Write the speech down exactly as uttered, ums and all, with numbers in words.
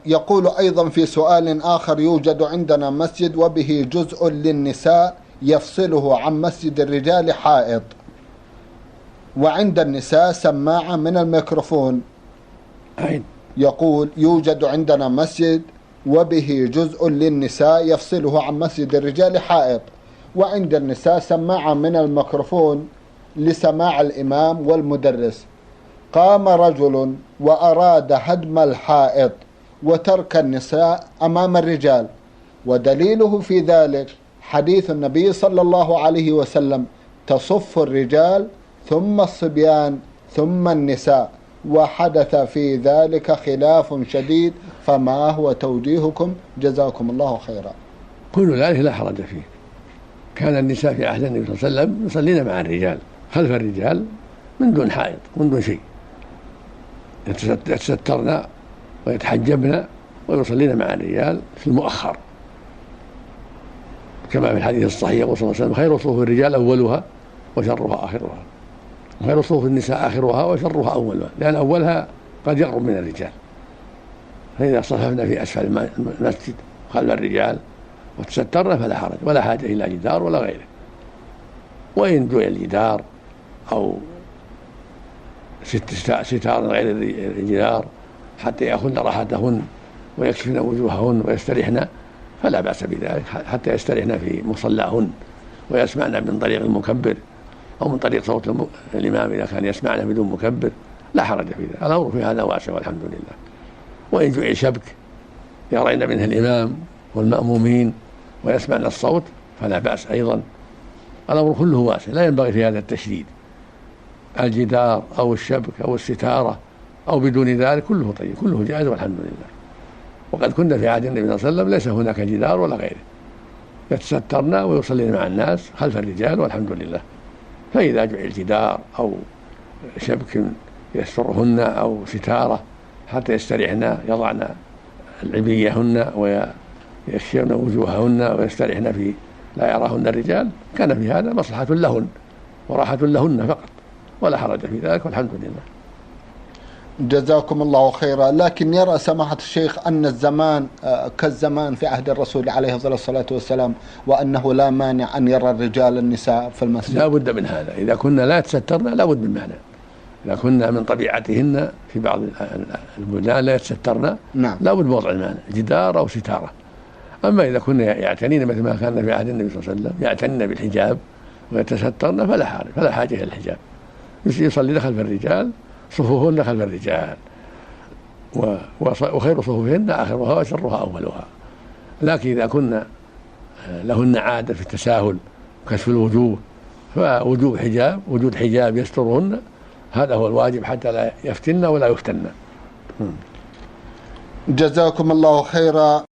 يقول أيضا في سؤال آخر: يوجد عندنا مسجد وبه جزء للنساء يفصله عن مسجد الرجال حائط، وعند النساء سماعة من الميكروفون. يقول: يوجد عندنا مسجد وبه جزء للنساء يفصله عن مسجد الرجال حائط، وعند النساء سماعة من الميكروفون لسماع الإمام والمدرس. قام رجل وأراد هدم الحائط وترك النساء أمام الرجال، ودليله في ذلك حديث النبي صلى الله عليه وسلم: تصف الرجال ثم الصبيان ثم النساء، وحدث في ذلك خلاف شديد، فما هو توجيهكم جزاكم الله خيرا؟ كل ذلك لا حرج فيه. كان النساء في عهد النبي صلى الله عليه وسلم يصلين مع الرجال خلف الرجال من دون حائط من دون شيء، يتسترن ويتحجبن ويصلين مع الرجال في المؤخر، كما في الحديث الصحيح يقول صلى الله عليه وسلم: خير صفوف الرجال أولها وشرها آخرها، وخير صفوف النساء آخرها وشرها أولها، لأن أولها قد يقرب من الرجال. فإذا صففنا في أسفل المسجد خلف الرجال وتسترنا فلا حرج، ولا حاجة إلى جدار ولا غيره. وإن جعل جدار أو ستار غير الجدار حتى يأخذن راحتهن ويكشفن وجوههن ويستريحن فلا بأس بذلك، حتى يستريحن في مصلاهن ويسمعن من طريق المكبر أو من طريق صوت الإمام إذا كان يسمعن بدون مكبر، لا حرج في ذلك. الأمر في هذا واسع والحمد لله. وإن جعل شبك يرين منه الإمام والمأمومين ويسمعن الصوت فلا بأس أيضا. الأمر كله واسع، لا ينبغي في هذا التشديد. الجدار أو الشبك أو الستارة أو بدون ذلك كله طيب، كله جائز والحمد لله. وقد كنا في عهد النبي صلى الله عليه وسلم ليس هناك جدار ولا غيره، يتسترنا ويصلين مع الناس خلف الرجال والحمد لله. فإذا جعل جدار أو شبك يسترهن أو ستارة حتى يستريحن يضعن العبيهن ويكشفن وجوههن ويستريحن في لا يراهن الرجال، كان في هذا مصلحة لهن وراحة لهن فقط، ولا حرج في ذلك والحمد لله. جزاكم الله خيرا. لكن يرى سماحة الشيخ أن الزمان كالزمان في عهد الرسول عليه الصلاة والسلام، وأنه لا مانع أن يرى الرجال النساء في المسجد. لا بد من هذا، إذا كنا لا يتسترن لا بد من مانع. إذا كنا من طبيعتهن في بعض البلدان لا يتسترن نعم. لا بد من وضع المانع، جدار أو ستارة. أما إذا كنا يعتنين مثل ما كان في عهد النبي صلى الله عليه وسلم يعتنين بالحجاب ويتسترن فلا حاجة فلا حاجة إلى الحجاب، يصلي خلف الرجال صفوفهن خلف الرجال، وخير صفوفهن آخرها وشرها أولها. لكن إذا كنا لهن عادة في التساهل وكشف الوجوه فوجوب حجاب وجود حجاب يسترهن هذا هو الواجب حتى لا يفتن ولا يفتن. جزاكم الله خيرا.